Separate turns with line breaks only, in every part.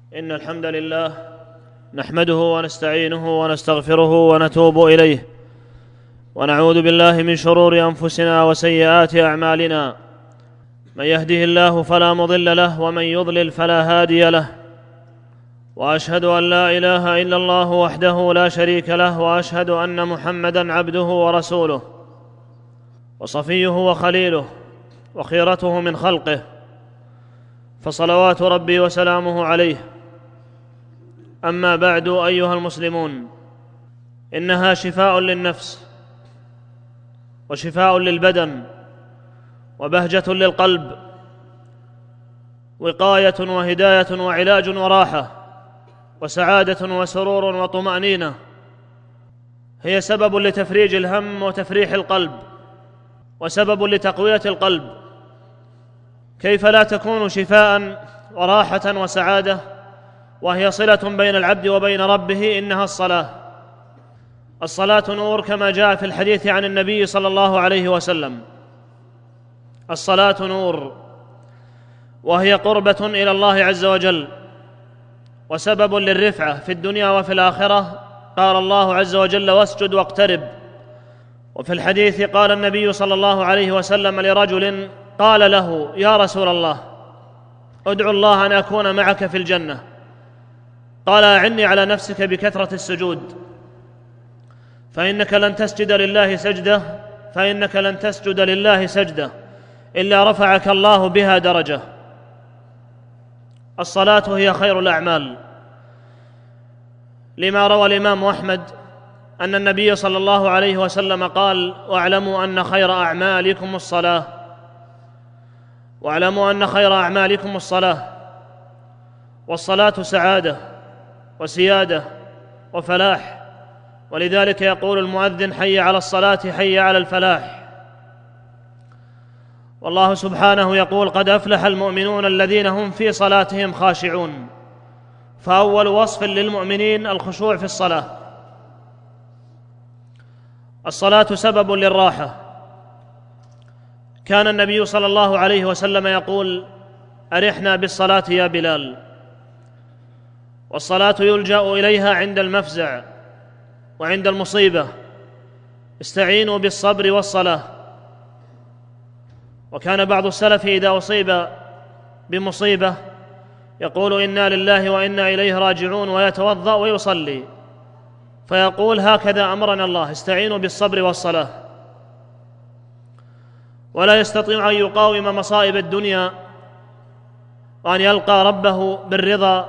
إن الحمد لله نحمده ونستعينه ونستغفره ونتوب إليه، ونعوذ بالله من شرور أنفسنا وسيئات أعمالنا. من يهده الله فلا مضل له، ومن يضلل فلا هادي له. وأشهد أن لا إله إلا الله وحده لا شريك له، وأشهد أن محمدًا عبده ورسوله وصفيه وخليله وخيرته من خلقه، فصلوات ربي وسلامه عليه. أما بعد، أيها المسلمون، إنها شفاء للنفس وشفاء للبدن وبهجة للقلب، وقاية وهداية وعلاج وراحة وسعادة وسرور وطمأنينة. هي سبب لتفريج الهم وتفريح القلب، وسبب لتقوية القلب. كيف لا تكون شفاء وراحة وسعادة وهي صلة بين العبد وبين ربه؟ إنها الصلاة نور، كما جاء في الحديث عن النبي صلى الله عليه وسلم. الصلاة نور، وهي قربة إلى الله عز وجل، وسبب للرفعة في الدنيا وفي الآخرة. قال الله عز وجل: واسجد واقترب. وفي الحديث قال النبي صلى الله عليه وسلم لرجل قال له: يا رسول الله، ادعو الله أن أكون معك في الجنة. قال: أعني على نفسك بكثرة السجود، فإنك لن تسجد لله سجدة إلا رفعك الله بها درجة. الصلاة هي خير الأعمال، لما روى الإمام أحمد أن النبي صلى الله عليه وسلم قال: واعلموا أن خير أعمالكم الصلاة، والصلاة سعادة وسيادة وفلاح. ولذلك يقول المؤذن: حي على الصلاة، حي على الفلاح. والله سبحانه يقول: قد أفلح المؤمنون الذين هم في صلاتهم خاشعون. فأول وصف للمؤمنين الخشوع في الصلاة. الصلاة سبب للراحة. كان النبي صلى الله عليه وسلم يقول: أرحنا بالصلاة يا بلال. والصلاة يلجأ إليها عند المفزع وعند المصيبة. استعينوا بالصبر والصلاة. وكان بعض السلف إذا أصيب بمصيبة يقول: إنا لله وإنا إليه راجعون، ويتوضأ ويصلي، فيقول: هكذا أمرنا الله، استعينوا بالصبر والصلاة. ولا يستطيع أن يقاوم مصائب الدنيا وأن يلقى ربه بالرضا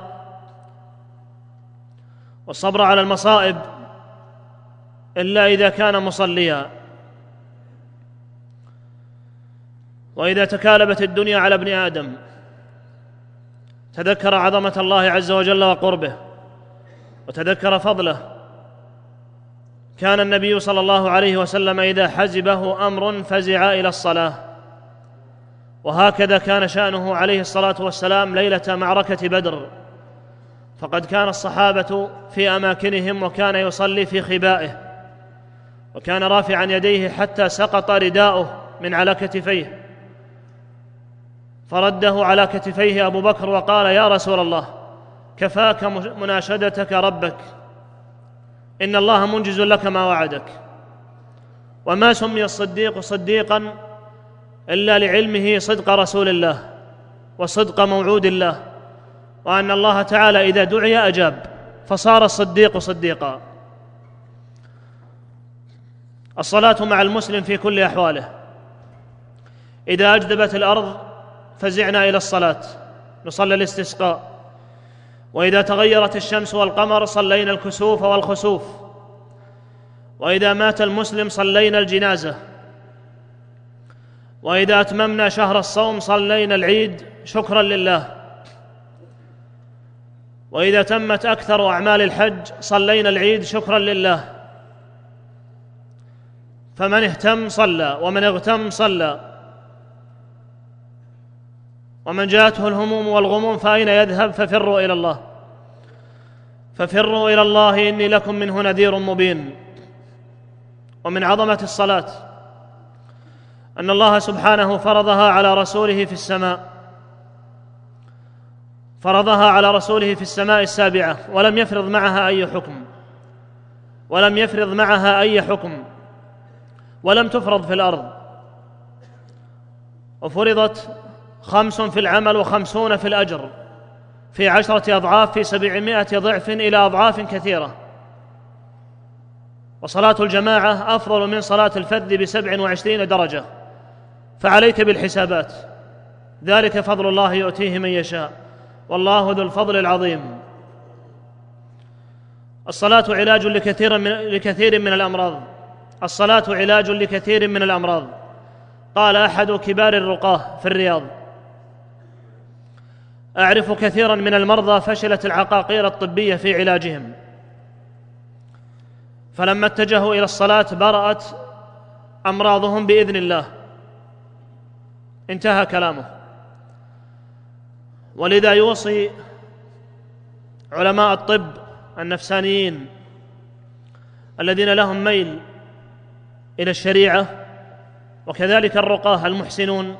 والصبر على المصائب إلا إذا كان مصليا. وإذا تكالبت الدنيا على ابن آدم تذكر عظمة الله عز وجل وقربه وتذكر فضله. كان النبي صلى الله عليه وسلم إذا حزبه أمر فزع إلى الصلاة، وهكذا كان شأنه عليه الصلاة والسلام ليلة معركة بدر. فقد كان الصحابة في أماكنهم، وكان يصلي في خبائه، وكان رافعا يديه حتى سقط رداؤه من على كتفيه، فرده على كتفيه أبو بكر وقال: يا رسول الله، كفاك مناشدتك ربك، إن الله منجز لك ما وعدك. وما سمي الصديق صديقا إلا لعلمه صدق رسول الله وصدق موعود الله، وأن الله تعالى إذا دعي أجاب، فصار الصديق صديقا. الصلاة مع المسلم في كل أحواله. إذا أجدبت الأرض فزعنا إلى الصلاة، نصلي الاستسقاء. وإذا تغيرت الشمس والقمر صلينا الكسوف والخسوف. وإذا مات المسلم صلينا الجنازة. وإذا أتممنا شهر الصوم صلينا العيد شكرا لله. وإذا تمت أكثر أعمال الحج صلينا العيد شكرا لله. فمن اهتم صلى، ومن اغتم صلى. ومن جاءته الهموم والغموم فأين يذهب؟ ففروا إلى الله إني لكم منه نذير مبين. ومن عظمة الصلاة أن الله سبحانه فرضها على رسوله في السماء، فرضها على رسوله في السماء السابعة ولم يفرض معها أي حكم ولم تفرض في الأرض، وفرضت 5 في العمل و50 في الأجر في 10 أضعاف في 700 ضعف إلى أضعاف كثيرة. وصلاة الجماعة أفضل من صلاة الفذ ب27 درجة، فعليك بالحسابات، ذلك فضل الله يؤتيه من يشاء والله ذو الفضل العظيم. الصلاة علاج لكثير من الأمراض. قال أحد كبار الرقاة في الرياض: أعرف كثيرا من المرضى فشلت العقاقير الطبية في علاجهم، فلما اتجهوا إلى الصلاة برأت أمراضهم بإذن الله. انتهى كلامه. ولذا يوصي علماء الطب النفسانيين الذين لهم ميل إلى الشريعة، وكذلك الرقاة المحسنون،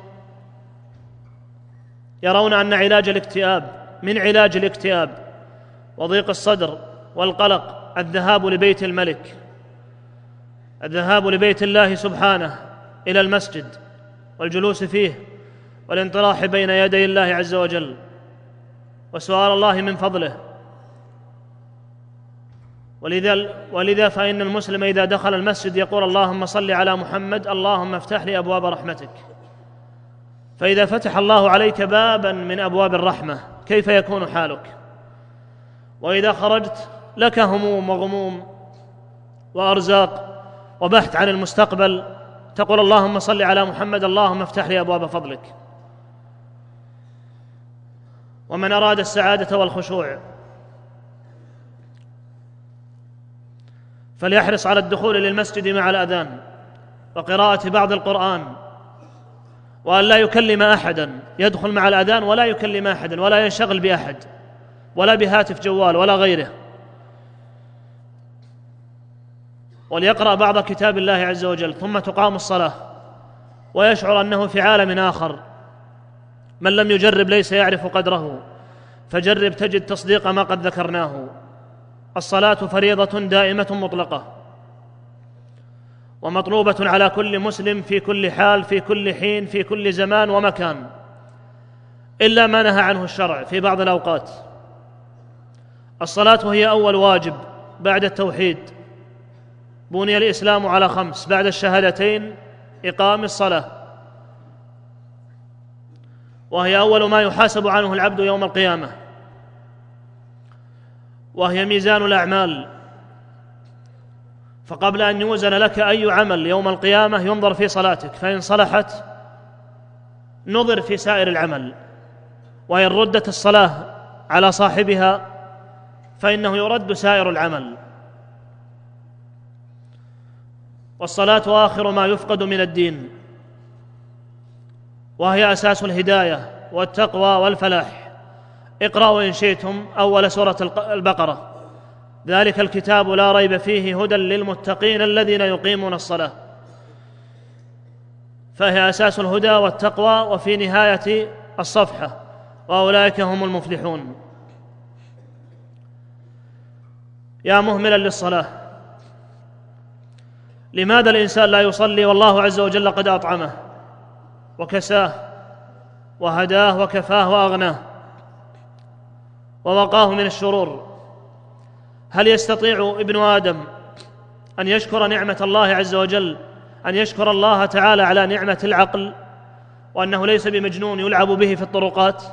يرون أن من علاج الاكتئاب وضيق الصدر والقلق الذهاب لبيت الملك، الذهاب لبيت الله سبحانه إلى المسجد والجلوس فيه والانطراح بين يدي الله عز وجل وسؤال الله من فضله. ولذا فإن المسلم إذا دخل المسجد يقول: اللهم صل على محمد، اللهم افتح لي أبواب رحمتك. فإذا فتح الله عليك بابا من أبواب الرحمة كيف يكون حالك؟ وإذا خرجت لك هموم وغموم وأرزاق وبحث عن المستقبل، تقول: اللهم صل على محمد، اللهم افتح لي أبواب فضلك. ومن أراد السعادة والخشوع فليحرص على الدخول للمسجد مع الأذان وقراءة بعض القرآن، وأن لا يكلم أحدا، يدخل مع الأذان ولا يكلم أحدا ولا ينشغل بأحد ولا بهاتف جوال ولا غيره، وليقرأ بعض كتاب الله عز وجل، ثم تقام الصلاة ويشعر أنه في عالم آخر. من لم يجرب ليس يعرف قدره، فجرب تجد تصديق ما قد ذكرناه. الصلاة فريضة دائمة مطلقة، ومطلوبة على كل مسلم في كل حال، في كل حين، في كل زمان ومكان، إلا ما نهى عنه الشرع في بعض الأوقات. الصلاة هي أول واجب بعد التوحيد. بني الإسلام على 5: بعد الشهادتين إقام الصلاة، وهي أول ما يحاسب عنه العبد يوم القيامة، وهي ميزان الأعمال. فقبل أن يوزن لك أي عمل يوم القيامة ينظر في صلاتك، فإن صلحت نظر في سائر العمل، وإن ردت الصلاة على صاحبها فإنه يرد سائر العمل. والصلاة آخر ما يفقد من الدين، وهي أساس الهداية والتقوى والفلاح. اقرأوا إن شئتم أول سورة البقرة: ذلك الكتاب لا ريب فيه هدى للمتقين الذين يقيمون الصلاة. فهي أساس الهدى والتقوى، وفي نهاية الصفحة: وأولئك هم المفلحون. يا مهملا للصلاة، لماذا الإنسان لا يصلي والله عز وجل قد أطعمه وكساه وهداه وكفاه وأغناه ووقاه من الشرور؟ هل يستطيع ابن آدم أن يشكر نعمة الله عز وجل، أن يشكر الله تعالى على نعمة العقل، وأنه ليس بمجنون يلعب به في الطرقات؟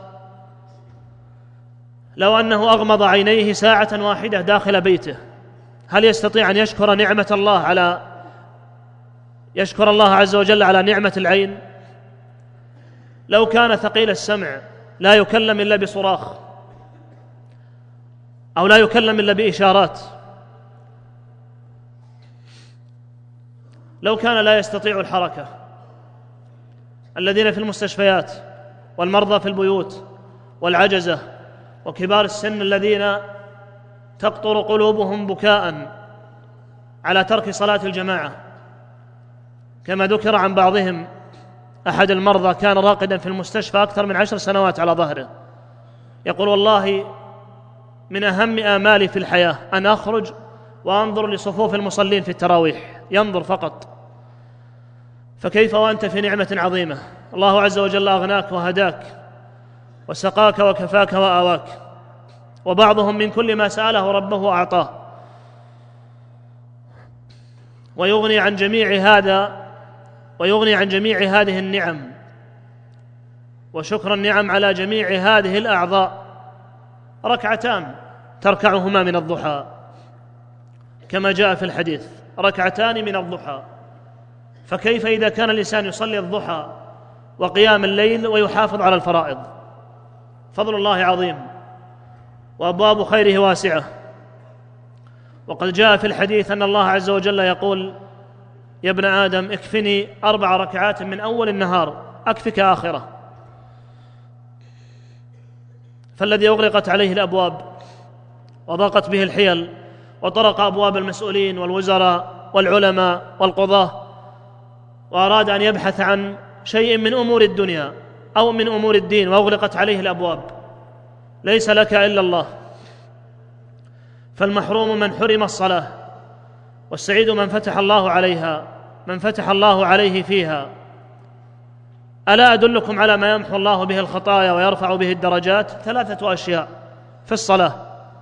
لو أنه أغمض عينيه ساعة واحدة داخل بيته، هل يستطيع أن يشكر نعمة الله يشكر الله عز وجل على نعمة العين؟ لو كان ثقيل السمع لا يكلم إلا بصراخ، أو لا يكلم إلا بإشارات، لو كان لا يستطيع الحركة، الذين في المستشفيات والمرضى في البيوت والعجزة وكبار السن الذين تقطر قلوبهم بكاء على ترك صلاة الجماعة، كما ذكر عن بعضهم أحد المرضى كان راقدا في المستشفى أكثر من 10 سنوات على ظهره يقول والله من أهم آمالي في الحياة أن أخرج وأنظر لصفوف المصلين في التراويح، ينظر فقط. فكيف وأنت في نعمة عظيمة؟ الله عز وجل أغناك وهداك وسقاك وكفاك وآواك، وبعضهم من كل ما سأله ربه أعطاه، ويغني عن جميع هذه النعم وشكر النعم على جميع هذه الأعضاء ركعتان تركعهما من الضحى، كما جاء في الحديث: ركعتان من الضحى. فكيف إذا كان الإنسان يصلي الضحى وقيام الليل ويحافظ على الفرائض؟ فضل الله عظيم وأبواب خيره واسعة. وقد جاء في الحديث أن الله عز وجل يقول: يا ابن آدم اكفني 4 ركعات من أول النهار أكفك آخرة. فالذي أغلقت عليه الأبواب وضاقت به الحيل وطرق أبواب المسؤولين والوزراء والعلماء والقضاة وأراد أن يبحث عن شيء من أمور الدنيا أو من أمور الدين وأغلقت عليه الأبواب، ليس لك إلا الله. فالمحروم من حرم الصلاة، والسعيد من فتح الله عليه فيها. ألا أدلكم على ما يمحو الله به الخطايا ويرفع به الدرجات؟ 3 أشياء في الصلاة.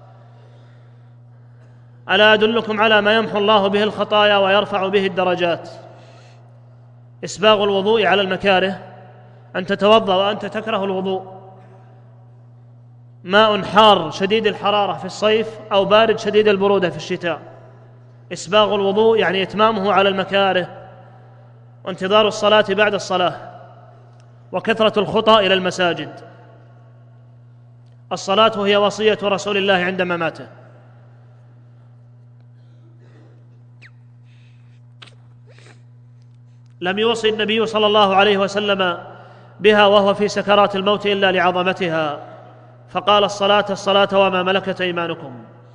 ألا أدلكم على ما يمحو الله به الخطايا ويرفع به الدرجات؟ إسباغ الوضوء على المكاره، أن تتوضأ وأنت تكره الوضوء، ماء حار شديد الحرارة في الصيف أو بارد شديد البرودة في الشتاء. إسباغ الوضوء يعني إتمامه على المكاره، وانتظار الصلاة بعد الصلاة، وكثرة الخطى إلى المساجد. الصلاة هي وصية رسول الله عند مماته. لم يوصي النبي صلى الله عليه وسلم بها وهو في سكرات الموت إلا لعظمتها، فقال: الصلاة وما ملكت أيمانكم.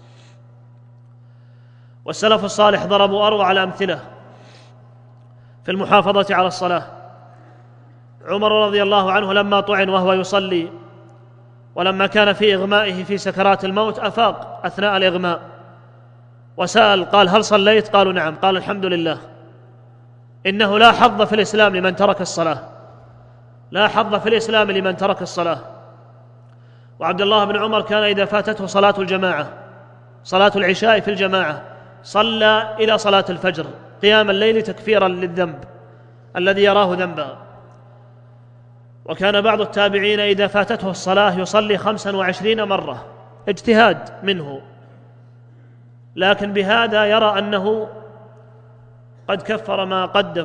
والسلف الصالح ضربوا أروع الأمثلة في المحافظة على الصلاة. عمر رضي الله عنه لما طعن وهو يصلي، ولما كان في إغمائه في سكرات الموت أفاق أثناء الإغماء وسأل، قال: هل صليت؟ قالوا: نعم. قال: الحمد لله، إنه لا حظ في الإسلام لمن ترك الصلاة، لا حظ في الإسلام لمن ترك الصلاة. وعبد الله بن عمر كان إذا فاتته صلاة الجماعة، صلاة العشاء في الجماعة، صلى إلى صلاة الفجر قيام الليل تكفيرا للذنب الذي يراه ذنبا. وكان بعض التابعين إذا فاتته الصلاة يصلي 25 مرة، اجتهاد منه، لكن بهذا يرى أنه قد كفر ما قدم.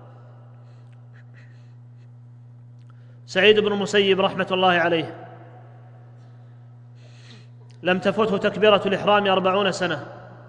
سعيد بن المسيب رحمة الله عليه لم تفته تكبيرة الإحرام 40 سنة،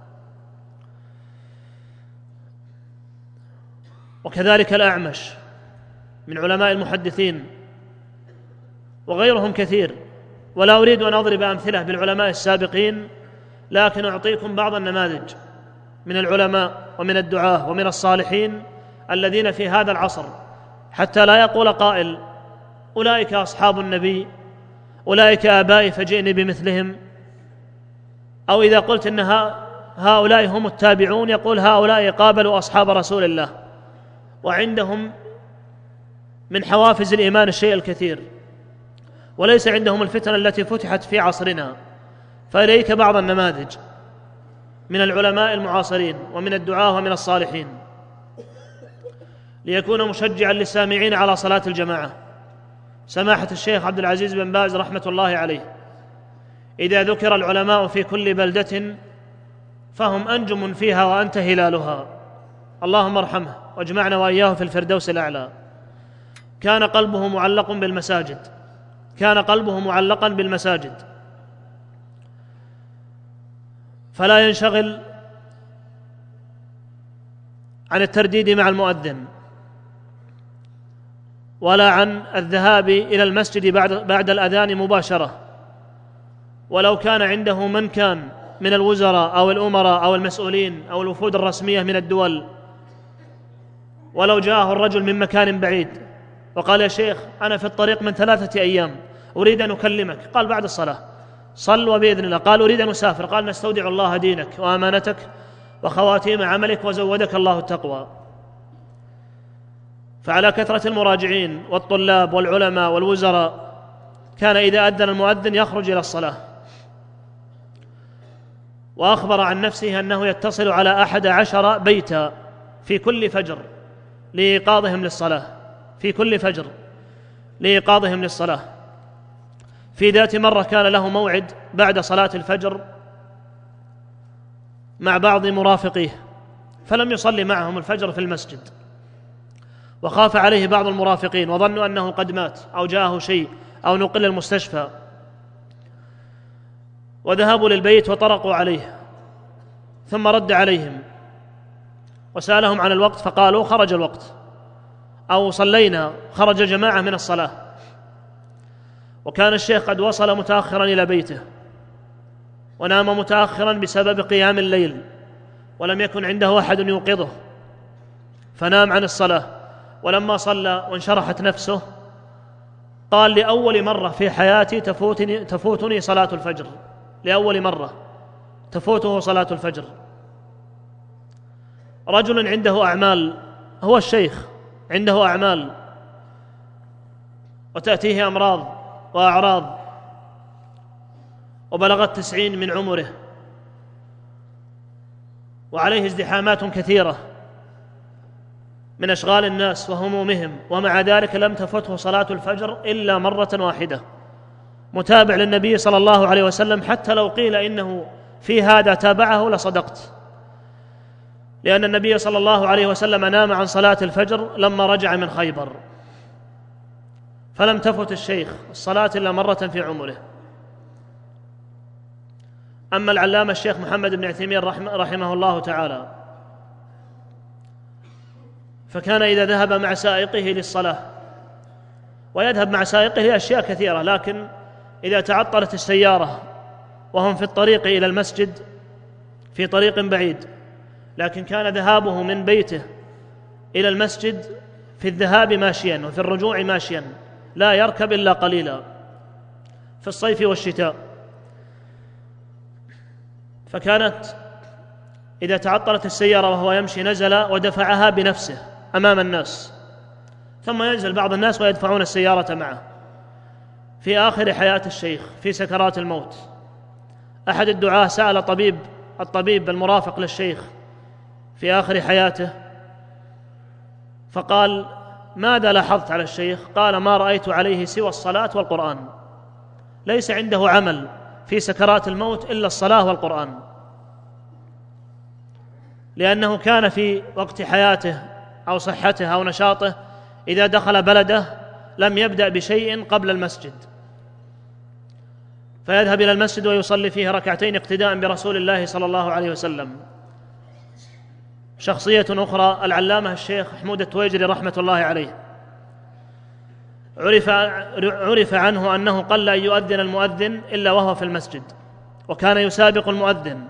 وكذلك الأعمش من علماء المحدثين، وغيرهم كثير. ولا أريد أن أضرب أمثلة بالعلماء السابقين، لكن أعطيكم بعض النماذج من العلماء ومن الدعاة ومن الصالحين الذين في هذا العصر، حتى لا يقول قائل: أولئك أصحاب النبي، أولئك آبائي فجئني بمثلهم. أو إذا قلت إن هؤلاء هم التابعون، يقول: هؤلاء قابلوا أصحاب رسول الله وعندهم من حوافز الإيمان الشيء الكثير، وليس عندهم الفتن التي فتحت في عصرنا. فإليك بعض النماذج من العلماء المعاصرين ومن الدعاة ومن الصالحين ليكون مشجعا للسامعين على صلاة الجماعة. سماحة الشيخ عبد العزيز بن باز رحمة الله عليه إذا ذكر العلماء في كل بلدة فهم أنجم فيها وأنت هلالها، اللهم ارحمه واجمعنا وإياه في الفردوس الأعلى. كان قلبه معلق بالمساجد، كان قلبه معلقا بالمساجد، فلا ينشغل عن الترديد مع المؤذن ولا عن الذهاب إلى المسجد بعد الأذان مباشرة. ولو كان عنده من كان من الوزراء أو الأمراء أو المسؤولين أو الوفود الرسمية من الدول، ولو جاءه الرجل من مكان بعيد وقال: يا شيخ أنا في الطريق من 3 أيام، أريد أن أكلمك، قال بعد الصلاة. صل وبإذن الله. قال أريد أن أسافر، قال نستودع الله دينك وأمانتك وخواتيم عملك وزودك الله التقوى. فعلى كثرة المراجعين والطلاب والعلماء والوزراء كان إذا أذن المؤذن يخرج إلى الصلاة. وأخبر عن نفسه أنه يتصل على 11 بيتا في كل فجر لإيقاظهم للصلاة، في كل فجر لإيقاظهم للصلاة. في ذات مرة كان له موعد بعد صلاة الفجر مع بعض مرافقيه، فلم يصلي معهم الفجر في المسجد، وخاف عليه بعض المرافقين وظنوا أنه قد مات أو جاءه شيء أو نقل المستشفى، وذهبوا للبيت وطرقوا عليه، ثم رد عليهم وسألهم عن الوقت، فقالوا خرج الوقت أو صلينا، خرج جماعة من الصلاة. وكان الشيخ قد وصل متأخرا إلى بيته ونام متأخرا بسبب قيام الليل، ولم يكن عنده أحد يوقظه، فنام عن الصلاة. ولما صلى وانشرحت نفسه قال لأول مرة في حياتي تفوتني صلاة الفجر، لأول مرة تفوته صلاة الفجر. رجل عنده أعمال، هو الشيخ عنده أعمال وتأتيه أمراض وأعراض، وبلغت 90 من عمره، وعليه ازدحامات كثيرة من أشغال الناس وهمومهم، ومع ذلك لم تفته صلاة الفجر إلا مرة واحدة، متابع للنبي صلى الله عليه وسلم. حتى لو قيل إنه في هذا تابعه لصدقت، لأن النبي صلى الله عليه وسلم نام عن صلاة الفجر لما رجع من خيبر، فلم تفت الشيخ الصلاة إلا مرة في عمره. أما العلامة الشيخ محمد بن عثيمين رحمه الله تعالى، فكان إذا ذهب مع سائقه للصلاة، ويذهب مع سائقه لأشياء كثيرة، لكن إذا تعطلت السيارة وهم في الطريق إلى المسجد في طريق بعيد، لكن كان ذهابه من بيته إلى المسجد في الذهاب ماشيا وفي الرجوع ماشيا، لا يركب إلا قليلا في الصيف والشتاء. فكانت إذا تعطلت السيارة وهو يمشي نزل ودفعها بنفسه أمام الناس، ثم ينزل بعض الناس ويدفعون السيارة معه. في آخر حياة الشيخ في سكرات الموت، أحد الدعاة سأل الطبيب المرافق للشيخ في آخر حياته، فقال ماذا لاحظت على الشيخ؟ قال ما رأيت عليه سوى الصلاة والقرآن، ليس عنده عمل في سكرات الموت إلا الصلاة والقرآن، لأنه كان في وقت حياته أو صحته أو نشاطه إذا دخل بلده لم يبدأ بشيء قبل المسجد، فيذهب إلى المسجد ويصلي فيه ركعتين اقتداء برسول الله صلى الله عليه وسلم. شخصية أخرى العلامة الشيخ حمود التويجري رحمة الله عليه، عرف عنه أنه قل أن يؤذن المؤذن إلا وهو في المسجد، وكان يسابق المؤذن،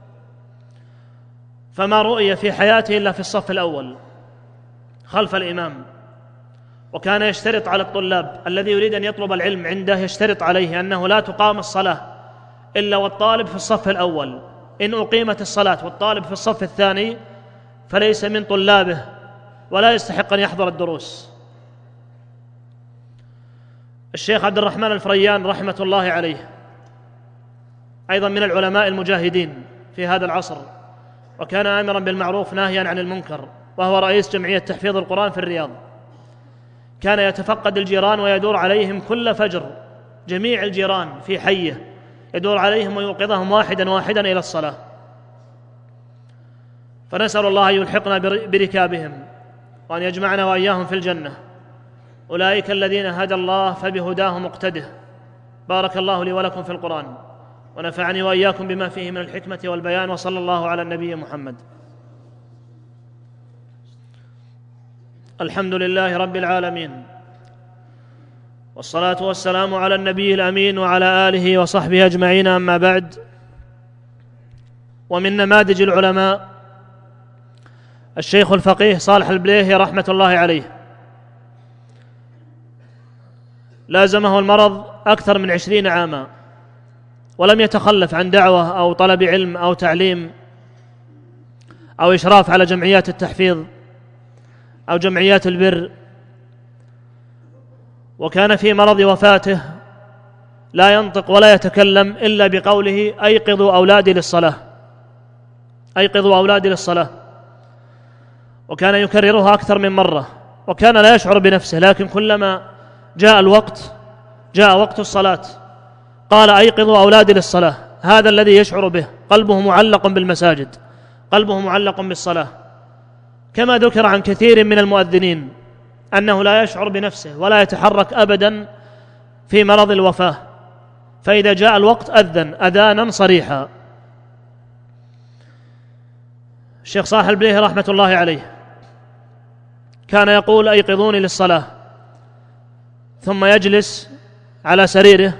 فما رؤي في حياته إلا في الصف الأول خلف الإمام. وكان يشترط على الطلاب الذي يريد أن يطلب العلم عنده، يشترط عليه أنه لا تقام الصلاة إلا والطالب في الصف الأول، إن أقيمت الصلاة والطالب في الصف الثاني فليس من طلابه ولا يستحق أن يحضر الدروس. الشيخ عبد الرحمن الفريان رحمة الله عليه أيضا من العلماء المجاهدين في هذا العصر، وكان آمرا بالمعروف ناهيا عن المنكر، وهو رئيس جمعية تحفيظ القرآن في الرياض. كان يتفقد الجيران ويدور عليهم كل فجر، جميع الجيران في حيه يدور عليهم ويوقظهم واحدا واحدا إلى الصلاة. فنسأل الله أن يلحقنا بركابهم وأن يجمعنا وإياهم في الجنة. أولئك الذين هدى الله فبهداه مقتده. بارك الله لي ولكم في القرآن، ونفعني وإياكم بما فيه من الحكمة والبيان، وصلى الله على النبي محمد. الحمد لله رب العالمين، والصلاة والسلام على النبي الأمين وعلى آله وصحبه أجمعين، أما بعد. ومن نماذج العلماء الشيخ الفقيه صالح البليهي رحمة الله عليه، لازمه المرض أكثر من 20 عاما ولم يتخلف عن دعوة أو طلب علم أو تعليم أو إشراف على جمعيات التحفيظ أو جمعيات البر، وكان في مرض وفاته لا ينطق ولا يتكلم إلا بقوله: أيقظوا أولادي للصلاة، أيقظوا أولادي للصلاة. وكان يكررها أكثر من مرة، وكان لا يشعر بنفسه، لكن كلما جاء وقت الصلاة قال: أيقظوا أولادي للصلاة. هذا الذي يشعر به، قلبه معلق بالمساجد، قلبه معلق بالصلاة، كما ذكر عن كثير من المؤذنين أنه لا يشعر بنفسه ولا يتحرك أبدا في مرض الوفاة، فإذا جاء الوقت أذن أذانا صريحا. الشيخ صالح البليهي رحمة الله عليه كان يقول: أيقظوني للصلاة، ثم يجلس على سريره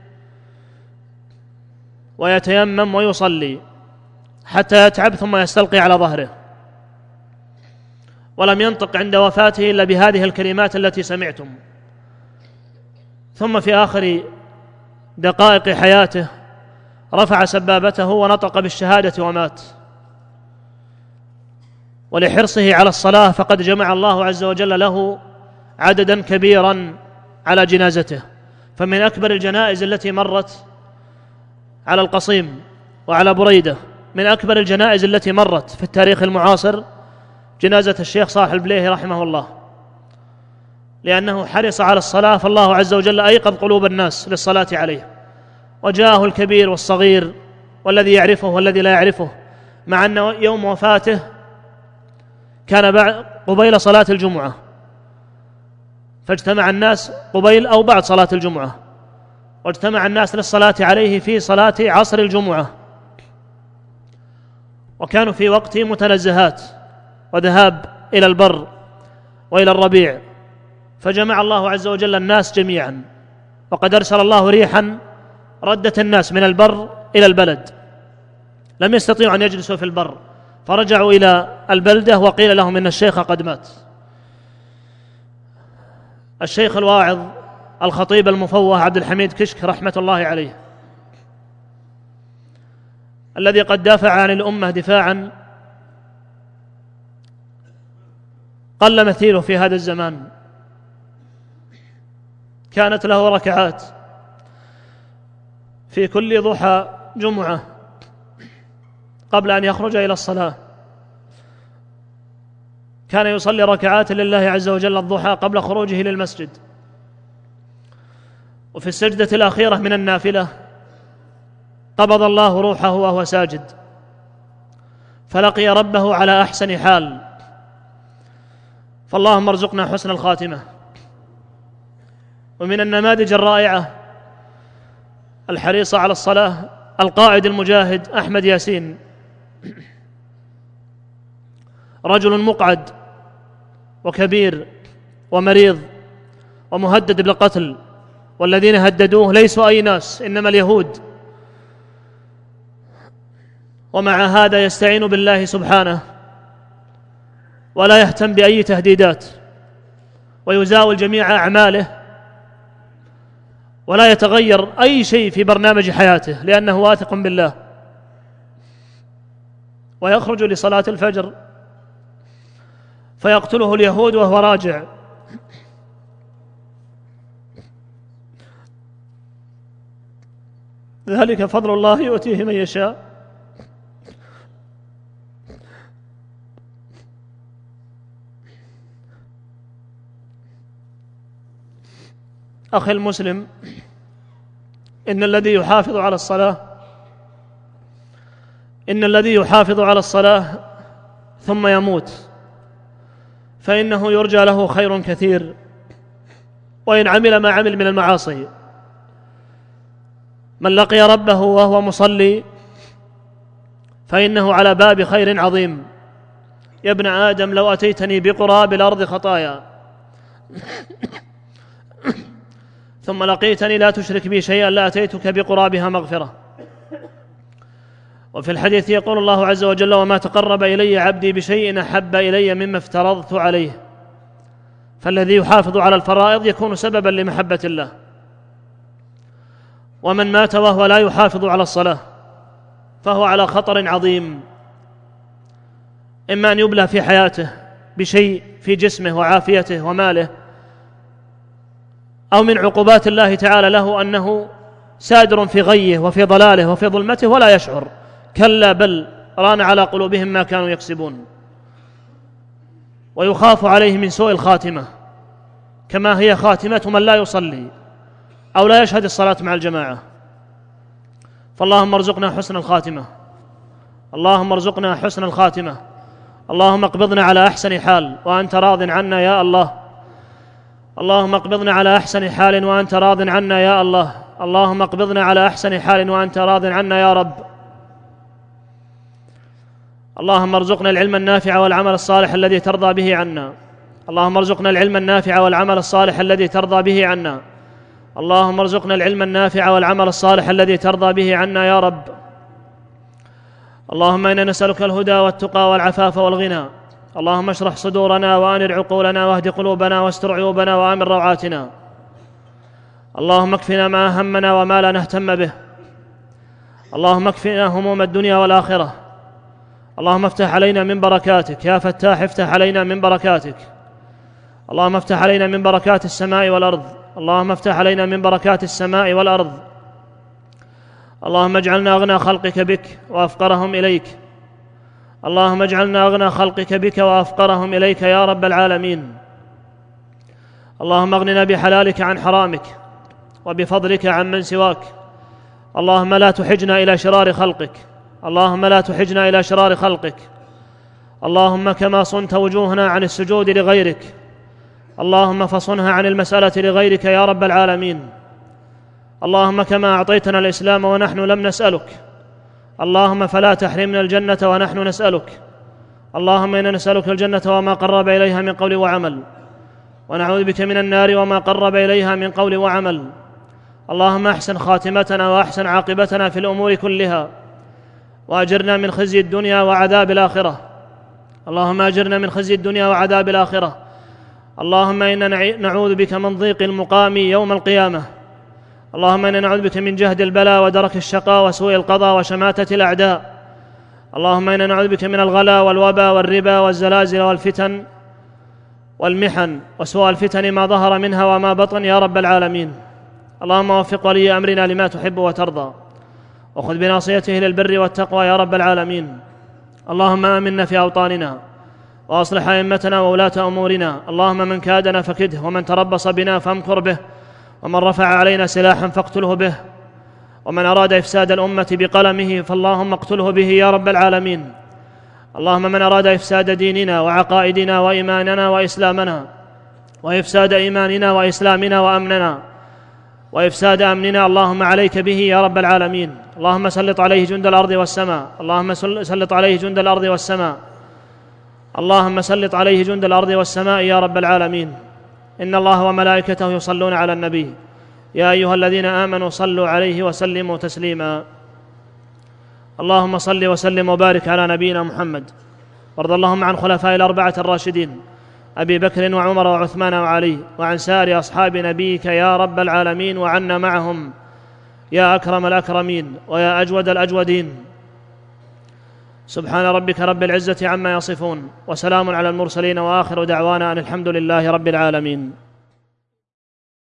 ويتيمم ويصلي حتى يتعب ثم يستلقي على ظهره، ولم ينطق عند وفاته إلا بهذه الكلمات التي سمعتم. ثم في آخر دقائق حياته رفع سبابته ونطق بالشهادة ومات. ولحرصه على الصلاة فقد جمع الله عز وجل له عددا كبيرا على جنازته، فمن أكبر الجنائز التي مرت على القصيم وعلى بريدة، من أكبر الجنائز التي مرت في التاريخ المعاصر جنازة الشيخ صالح البليهي رحمه الله، لأنه حرص على الصلاة، فالله عز وجل أيقظ قلوب الناس للصلاة عليه، وجاءه الكبير والصغير والذي يعرفه والذي لا يعرفه، مع أن يوم وفاته كان قبيل صلاة الجمعة، فاجتمع الناس قبيل أو بعد صلاة الجمعة، واجتمع الناس للصلاة عليه في صلاة عصر الجمعة، وكانوا في وقت متنزهات وذهاب إلى البر وإلى الربيع، فجمع الله عز وجل الناس جميعا، وقد أرسل الله ريحا ردت الناس من البر إلى البلد، لم يستطيعوا أن يجلسوا في البر، فرجعوا إلى البلدة وقيل لهم إن الشيخ قد مات. الشيخ الواعظ الخطيب المفوه عبد الحميد كشك رحمة الله عليه، الذي قد دافع عن الأمة دفاعا قل مثيله في هذا الزمان، كانت له ركعات في كل ضحى جمعة قبل أن يخرج إلى الصلاة، كان يصلي ركعات لله عز وجل الضحى قبل خروجه للمسجد، وفي السجدة الأخيرة من النافلة قبض الله روحه وهو ساجد، فلقي ربه على أحسن حال، فاللهم ارزقنا حسن الخاتمة. ومن النماذج الرائعة الحريصة على الصلاة القائد المجاهد أحمد ياسين، رجل مقعد وكبير ومريض ومهدد بالقتل، والذين هددوه ليسوا أي ناس إنما اليهود، ومع هذا يستعين بالله سبحانه ولا يهتم بأي تهديدات، ويزاول جميع أعماله ولا يتغير أي شيء في برنامج حياته لأنه واثق بالله، ويخرج لصلاة الفجر فيقتله اليهود وهو راجع، ذلك فضل الله يؤتيه من يشاء. أخي المسلم، إن الذي يحافظ على الصلاة ثم يموت فإنه يرجى له خير كثير، وإن عمل ما عمل من المعاصي. من لقي ربه وهو مصلي فإنه على باب خير عظيم. يا ابن آدم لو أتيتني بقراب الأرض خطايا ثم لقيتني لا تشرك بي شيئا لأتيتك بقرابها مغفرة. وفي الحديث يقول الله عز وجل: وما تقرب إلي عبدي بشيء أحب إلي مما افترضت عليه. فالذي يحافظ على الفرائض يكون سببا لمحبة الله. ومن مات وهو لا يحافظ على الصلاة فهو على خطر عظيم، إما أن يبلى في حياته بشيء في جسمه وعافيته وماله، أو من عقوبات الله تعالى له أنه سادر في غيه وفي ضلاله وفي ظلمته ولا يشعر. كلا بل ران على قلوبهم ما كانوا يكسبون. ويخاف عليه من سوء الخاتمة كما هي خاتمة من لا يصلي أو لا يشهد الصلاة مع الجماعة. فاللهم ارزقنا حسن الخاتمة، اللهم ارزقنا حسن الخاتمة، اللهم اقبضنا على أحسن حال وأنت راض عنا يا الله، اللهم اقبضنا على أحسن حال وأنت راض عنا يا الله، اللهم اقبضنا على أحسن حال وأنت راض عنا يا رب. اللهم ارزقنا العلم النافع والعمل الصالح الذي ترضى به عنا، اللهم ارزقنا العلم النافع والعمل الصالح الذي ترضى به عنا، اللهم ارزقنا العلم النافع والعمل الصالح الذي ترضى به عنا يا رب. اللهم إنا نسألك الهدى والتقى والعفاف والغنى، اللهم اشرح صدورنا وأنر عقولنا واهد قلوبنا واستر عيوبنا وآمن روعاتنا. اللهم اكفنا ما همنا وما لا نهتم به، اللهم اكفنا هموم الدنيا والآخرة. اللهم افتح علينا من بركاتك يا فتاح، افتح علينا من بركاتك. اللهم افتح علينا من بركات السماء والأرض، اللهم افتح علينا من بركات السماء والأرض. اللهم اجعلنا أغنى خلقك بك وأفقرهم إليك، اللهم اجعلنا أغنى خلقك بك وأفقرهم إليك يا رب العالمين. اللهم اغننا بحلالك عن حرامك وبفضلك عن من سواك. اللهم لا تحجنا إلى شرار خلقك، اللهم لا تحجنا إلى شرار خلقك. اللهم كما صنت وجوهنا عن السجود لغيرك، اللهم فصنها عن المسألة لغيرك يا رب العالمين. اللهم كما أعطيتنا الإسلام ونحن لم نسألك، اللهم فلا تحرمنا الجنة ونحن نسألك. اللهم إنا نسألك الجنة وما قرب إليها من قول وعمل، ونعوذ بك من النار وما قرب إليها من قول وعمل. اللهم أحسن خاتمتنا وأحسن عاقبتنا في الأمور كلها، وأجرنا من خزي الدنيا وعذاب الآخرة. اللهم أجرنا من خزي الدنيا وعذاب الآخرة. اللهم إنا نعوذ بك من ضيق المقام يوم القيامة. اللهم إنا نعوذ بك من جهد البلاء ودرك الشقاء وسوء القضاء وشماتة الأعداء. اللهم إنا نعوذ بك من الغلا والوبا والربا والزلازل والفتن والمحن وسوء الفتن ما ظهر منها وما بطن يا رب العالمين. اللهم وفق ولي أمرنا لما تحب وترضى، وخذ بناصيته للبر والتقوى يا رب العالمين. اللهم آمنا في أوطاننا، وأصلح أئمتنا وولاة أمورنا. اللهم من كادنا فكده، ومن تربص بنا فامكر به، ومن رفع علينا سلاحا فاقتله به، ومن أراد إفساد الأمة بقلمه فاللهم اقتله به يا رب العالمين. اللهم من أراد إفساد ديننا وعقائدنا وإيماننا وإسلامنا، وإفساد إيماننا وإسلامنا وأمننا، وإفساد أمننا، اللهم عليك به يا رب العالمين. اللهم سلط عليه جند الأرض والسماء، اللهم سلط عليه جند الأرض والسماء، اللهم سلط عليه جند الأرض والسماء يا رب العالمين. إن الله وملائكته يصلون على النبي، يا أيها الذين آمنوا صلوا عليه وسلموا تسليما. اللهم صل وسلم وبارك على نبينا محمد، وارض اللهم عن خلفاء الأربعة الراشدين أبي بكر وعمر وعثمان وعلي، وعن سائر أصحاب نبيك يا رب العالمين، وعنا معهم يا أكرم الأكرمين ويا أجود الأجودين. سبحان ربك رب العزة عما يصفون، وسلام على المرسلين، وآخر دعوانا أن الحمد لله رب العالمين.